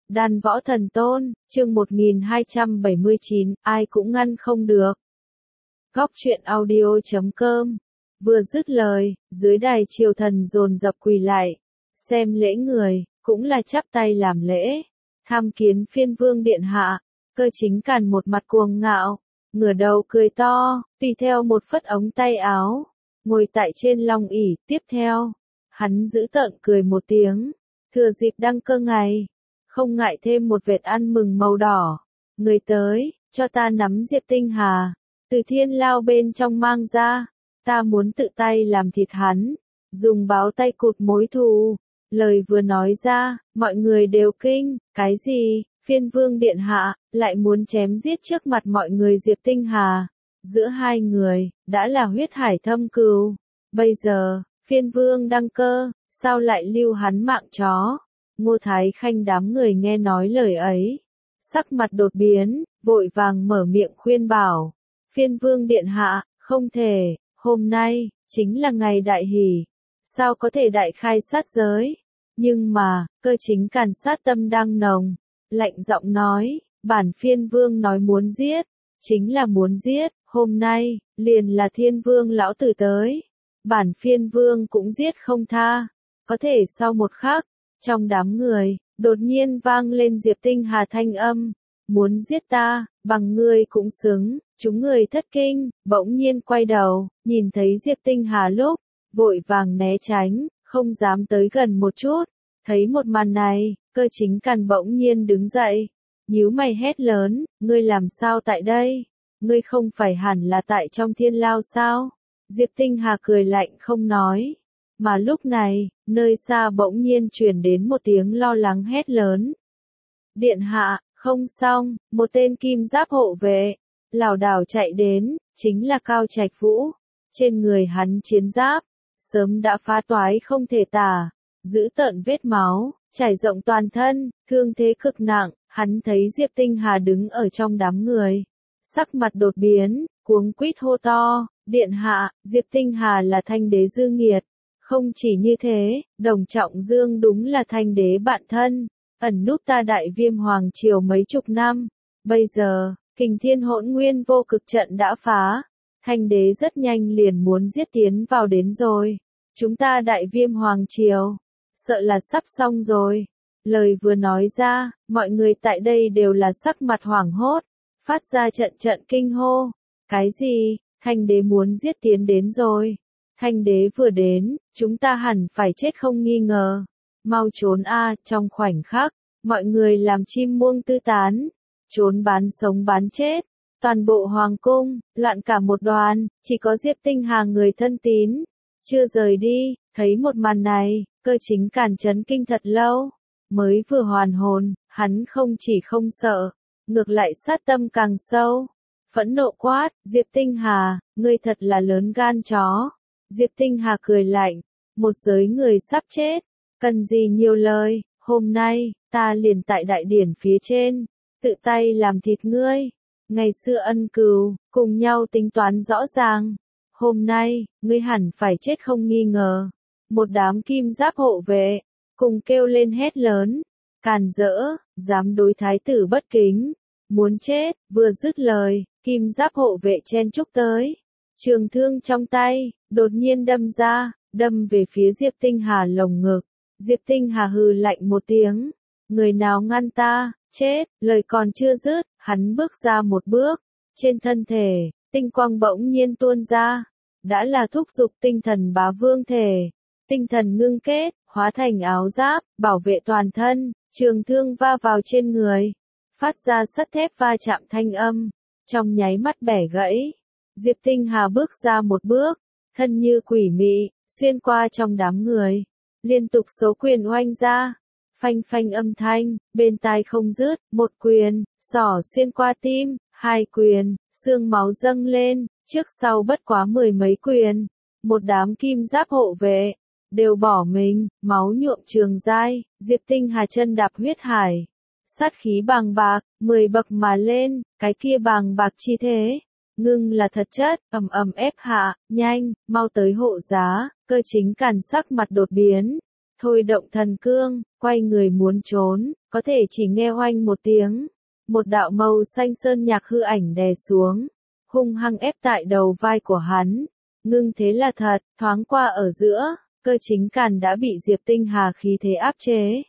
Đan Võ Thần Tôn, chương 1279, ai cũng ngăn không được. Góc truyện audio.com. Vừa dứt lời, dưới đài triều thần dồn dập quỳ lại, xem lễ người, cũng là chắp tay làm lễ, tham kiến phiên vương điện hạ. Cơ Chính Càn một mặt cuồng ngạo, ngửa đầu cười to, tùy theo một phất ống tay áo, ngồi tại trên long ỷ. Tiếp theo, hắn giữ tợn cười một tiếng, thừa dịp đăng cơ ngày, không ngại thêm một vệt ăn mừng màu đỏ. Người tới, cho ta nắm Diệp Tinh Hà, từ thiên lao bên trong mang ra, ta muốn tự tay làm thịt hắn, dùng báo tay cụt mối thù. Lời vừa nói ra, mọi người đều kinh, cái gì, phiên vương điện hạ, lại muốn chém giết trước mặt mọi người Diệp Tinh Hà. Giữa hai người, đã là huyết hải thâm cừu. Bây giờ, phiên vương đăng cơ, sao lại lưu hắn mạng chó? Ngô Thái Khanh đám người nghe nói lời ấy, sắc mặt đột biến, vội vàng mở miệng khuyên bảo. Phiên vương điện hạ, không thể, hôm nay, chính là ngày đại hỷ, sao có thể đại khai sát giới? Nhưng mà, Cơ Chính Càn sát tâm đang nồng, lạnh giọng nói, bản phiên vương nói muốn giết, chính là muốn giết, hôm nay, liền là thiên vương lão tử tới, bản phiên vương cũng giết không tha. Có thể sau một khắc, trong đám người, đột nhiên vang lên Diệp Tinh Hà thanh âm, muốn giết ta, bằng ngươi cũng xứng. Chúng người thất kinh, bỗng nhiên quay đầu, nhìn thấy Diệp Tinh Hà lúc, vội vàng né tránh, không dám tới gần một chút. Thấy một màn này, Cơ Chính Càn bỗng nhiên đứng dậy, nhíu mày hét lớn, ngươi làm sao tại đây? Ngươi không phải hẳn là tại trong thiên lao sao? Diệp Tinh Hà cười lạnh không nói. Mà lúc này, nơi xa bỗng nhiên truyền đến một tiếng lo lắng hét lớn. Điện hạ, không xong, một tên kim giáp hộ vệ, lảo đảo chạy đến, chính là Cao Trạch Vũ. Trên người hắn chiến giáp, sớm đã phá toái không thể tả, giữ tợn vết máu, trải rộng toàn thân, thương thế cực nặng. Hắn thấy Diệp Tinh Hà đứng ở trong đám người, sắc mặt đột biến, cuống quýt hô to, điện hạ, Diệp Tinh Hà là Thanh đế dương nghiệt. Không chỉ như thế, Đồng Trọng Dương đúng là Thanh đế bạn thân, ẩn núp ta Đại Viêm Hoàng triều mấy chục năm. Bây giờ, Kình Thiên Hỗn Nguyên vô cực trận đã phá, Thanh đế rất nhanh liền muốn giết tiến vào đến rồi. Chúng ta Đại Viêm Hoàng triều, sợ là sắp xong rồi. Lời vừa nói ra, mọi người tại đây đều là sắc mặt hoảng hốt, phát ra trận trận kinh hô. Cái gì, Thanh đế muốn giết tiến đến rồi? Thanh đế vừa đến, chúng ta hẳn phải chết không nghi ngờ. Mau trốn a! Trong khoảnh khắc, mọi người làm chim muông tứ tán, trốn bán sống bán chết. Toàn bộ hoàng cung, loạn cả một đoàn, chỉ có Diệp Tinh Hà người thân tín, chưa rời đi. Thấy một màn này, Cơ Chính Càn chấn kinh thật lâu, mới vừa hoàn hồn, hắn không chỉ không sợ, ngược lại sát tâm càng sâu. Phẫn nộ quát, Diệp Tinh Hà, ngươi thật là lớn gan chó. Diệp Tinh Hà cười lạnh, một giới người sắp chết, cần gì nhiều lời, hôm nay, ta liền tại đại điển phía trên, tự tay làm thịt ngươi. Ngày xưa ân cừu, cùng nhau tính toán rõ ràng, hôm nay, ngươi hẳn phải chết không nghi ngờ. Một đám kim giáp hộ vệ, cùng kêu lên hét lớn, càn rỡ, dám đối thái tử bất kính, muốn chết. Vừa dứt lời, kim giáp hộ vệ chen chúc tới, trường thương trong tay, đột nhiên đâm ra, đâm về phía Diệp Tinh Hà lồng ngực. Diệp Tinh Hà hừ lạnh một tiếng, người nào ngăn ta, chết. Lời còn chưa dứt, hắn bước ra một bước, trên thân thể, tinh quang bỗng nhiên tuôn ra, đã là thúc giục tinh thần bá vương thể. Tinh thần ngưng kết, hóa thành áo giáp, bảo vệ toàn thân, trường thương va vào trên người, phát ra sắt thép va chạm thanh âm, trong nháy mắt bẻ gãy. Diệp Tinh Hà bước ra một bước, thân như quỷ mị, xuyên qua trong đám người, liên tục số quyền oanh ra, phanh phanh âm thanh, bên tai không dứt, một quyền, xỏ xuyên qua tim, hai quyền, xương máu dâng lên, trước sau bất quá mười mấy quyền, một đám kim giáp hộ vệ đều bỏ mình, máu nhuộm trường giai. Diệp Tinh Hà chân đạp huyết hải, sát khí bàng bạc, 10 bậc mà lên, cái kia bàng bạc chi thế, ngưng là thật chất, ầm ầm ép hạ, nhanh, mau tới hộ giá. Cơ Chính Càn sắc mặt đột biến, thôi động thần cương, quay người muốn trốn, có thể chỉ nghe oanh một tiếng. Một đạo màu xanh sơn nhạc hư ảnh đè xuống, hung hăng ép tại đầu vai của hắn. Ngưng thế là thật, thoáng qua ở giữa, cơ chính càn đã bị Diệp Tinh Hà khí thế áp chế.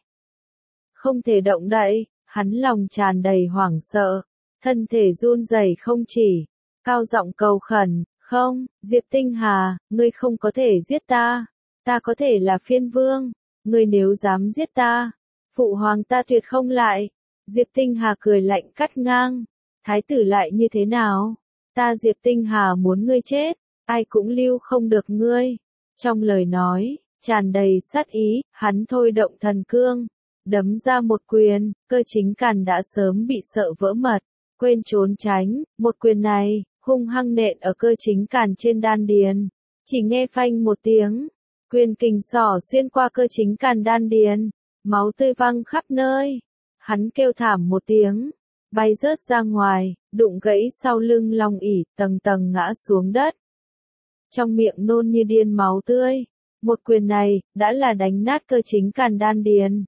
Không thể động đậy, hắn lòng tràn đầy hoảng sợ, thân thể run rẩy không chỉ, cao giọng cầu khẩn, không, Diệp Tinh Hà, ngươi không có thể giết ta, ta có thể là phiên vương, ngươi nếu dám giết ta, phụ hoàng ta tuyệt không lại. Diệp Tinh Hà cười lạnh cắt ngang, thái tử lại như thế nào, ta Diệp Tinh Hà muốn ngươi chết, ai cũng lưu không được ngươi. Trong lời nói, tràn đầy sát ý, hắn thôi động thần cương, đấm ra một quyền, cơ chính càn đã sớm bị sợ vỡ mật, quên trốn tránh, một quyền này, hung hăng nện ở cơ chính càn trên đan điền, chỉ nghe phanh một tiếng, quyền kình xỏ xuyên qua cơ chính càn đan điền, máu tươi văng khắp nơi, hắn kêu thảm một tiếng, bay rớt ra ngoài, đụng gãy sau lưng long ỷ, tầng tầng ngã xuống đất. Trong miệng nôn như điên máu tươi, một quyền này, đã là đánh nát cơ chính càn đan điền.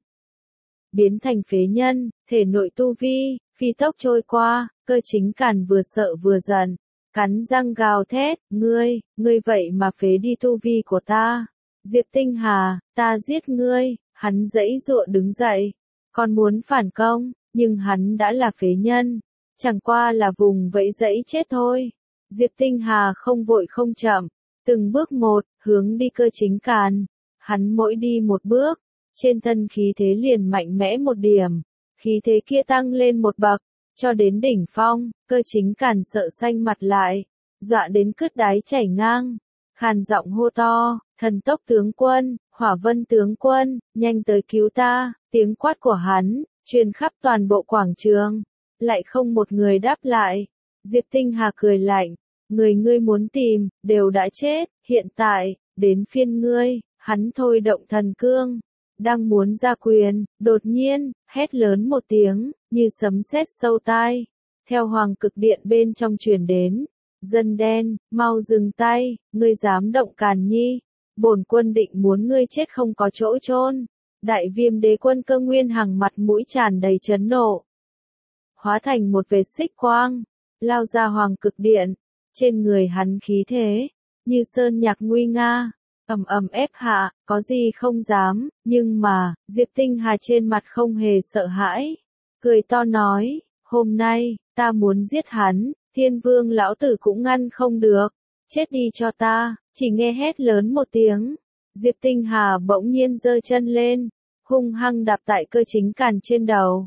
Biến thành phế nhân, thể nội tu vi, phi tốc trôi qua, cơ chính càn vừa sợ vừa giận, cắn răng gào thét, ngươi vậy mà phế đi tu vi của ta. Diệp Tinh Hà, ta giết ngươi, hắn giãy giụa đứng dậy, còn muốn phản công, nhưng hắn đã là phế nhân, chẳng qua là vùng vẫy giãy chết thôi. Diệp Tinh Hà không vội không chậm, từng bước một, hướng đi cơ chính càn. Hắn mỗi đi một bước, trên thân khí thế liền mạnh mẽ một điểm, khí thế kia tăng lên một bậc, cho đến đỉnh phong, cơ chính càn sợ xanh mặt lại, dọa đến cứt đáy chảy ngang, khàn giọng hô to, thần tốc tướng quân, hỏa vân tướng quân, nhanh tới cứu ta, tiếng quát của hắn, truyền khắp toàn bộ quảng trường, lại không một người đáp lại. Diệp Tinh Hà cười lạnh, người ngươi muốn tìm, đều đã chết, hiện tại, đến phiên ngươi, hắn thôi động thần cương, đang muốn ra quyền, đột nhiên, hét lớn một tiếng, như sấm sét sâu tai, theo hoàng cực điện bên trong truyền đến, dân đen, mau dừng tay, ngươi dám động Càn Nhi, bổn quân định muốn ngươi chết không có chỗ chôn. Đại Viêm Đế quân Cơ Nguyên Hằng mặt mũi tràn đầy chấn nộ, hóa thành một vệt xích quang, lao ra hoàng cực điện, trên người hắn khí thế, như sơn nhạc nguy nga, ầm ầm ép hạ, có gì không dám, nhưng mà, Diệp Tinh Hà trên mặt không hề sợ hãi, cười to nói, hôm nay, ta muốn giết hắn, Thiên Vương lão tử cũng ngăn không được, chết đi cho ta, chỉ nghe hét lớn một tiếng, Diệp Tinh Hà bỗng nhiên giơ chân lên, hung hăng đạp tại cơ chính càn trên đầu,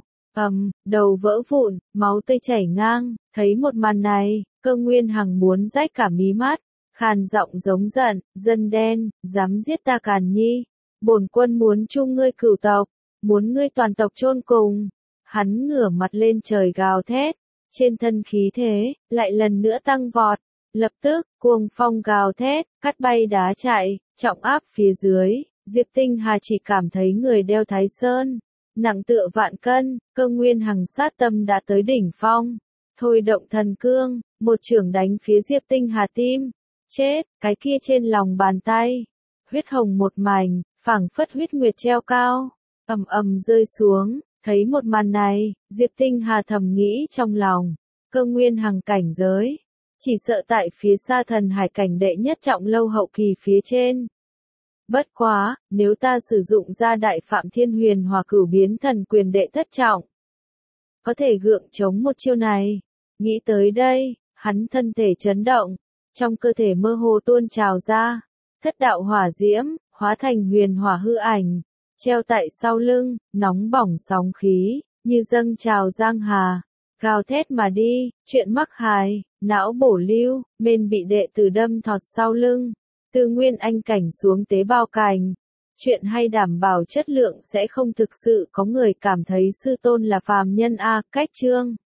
đầu vỡ vụn, máu tươi chảy ngang, thấy một màn này, Cơ Nguyên Hằng muốn rách cả mí mắt, khàn giọng giống giận, dân đen, dám giết ta Càn Nhi, bổn quân muốn chung ngươi cửu tộc, muốn ngươi toàn tộc chôn cùng. Hắn ngửa mặt lên trời gào thét, trên thân khí thế, lại lần nữa tăng vọt, lập tức, cuồng phong gào thét, cắt bay đá chạy, trọng áp phía dưới, Diệp Tinh Hà chỉ cảm thấy người đeo Thái Sơn, nặng tựa vạn cân, Cơ Nguyên Hằng sát tâm đã tới đỉnh phong, thôi động thần cương, một chưởng đánh phía Diệp Tinh Hà tim, chết, cái kia trên lòng bàn tay, huyết hồng một mảnh, phảng phất huyết nguyệt treo cao, ầm ầm rơi xuống. Thấy một màn này, Diệp Tinh Hà thầm nghĩ trong lòng, Cơ Nguyên Hằng cảnh giới, chỉ sợ tại phía xa thần hải cảnh đệ nhất trọng lâu hậu kỳ phía trên. Bất quá, nếu ta sử dụng ra đại phạm thiên huyền hòa cửu biến thần quyền đệ thất trọng, có thể gượng chống một chiêu này. Nghĩ tới đây, hắn thân thể chấn động, trong cơ thể mơ hồ tuôn trào ra, thất đạo hỏa diễm, hóa thành huyền hỏa hư ảnh, treo tại sau lưng, nóng bỏng sóng khí, như dâng trào giang hà, gào thét mà đi, chuyện mắc hài, não bổ lưu, men bị đệ tử đâm thọt sau lưng, từ nguyên anh cảnh xuống tế bào cảnh. Chuyện hay đảm bảo chất lượng sẽ không thực sự có người cảm thấy sư tôn là phàm nhân a. Cách chương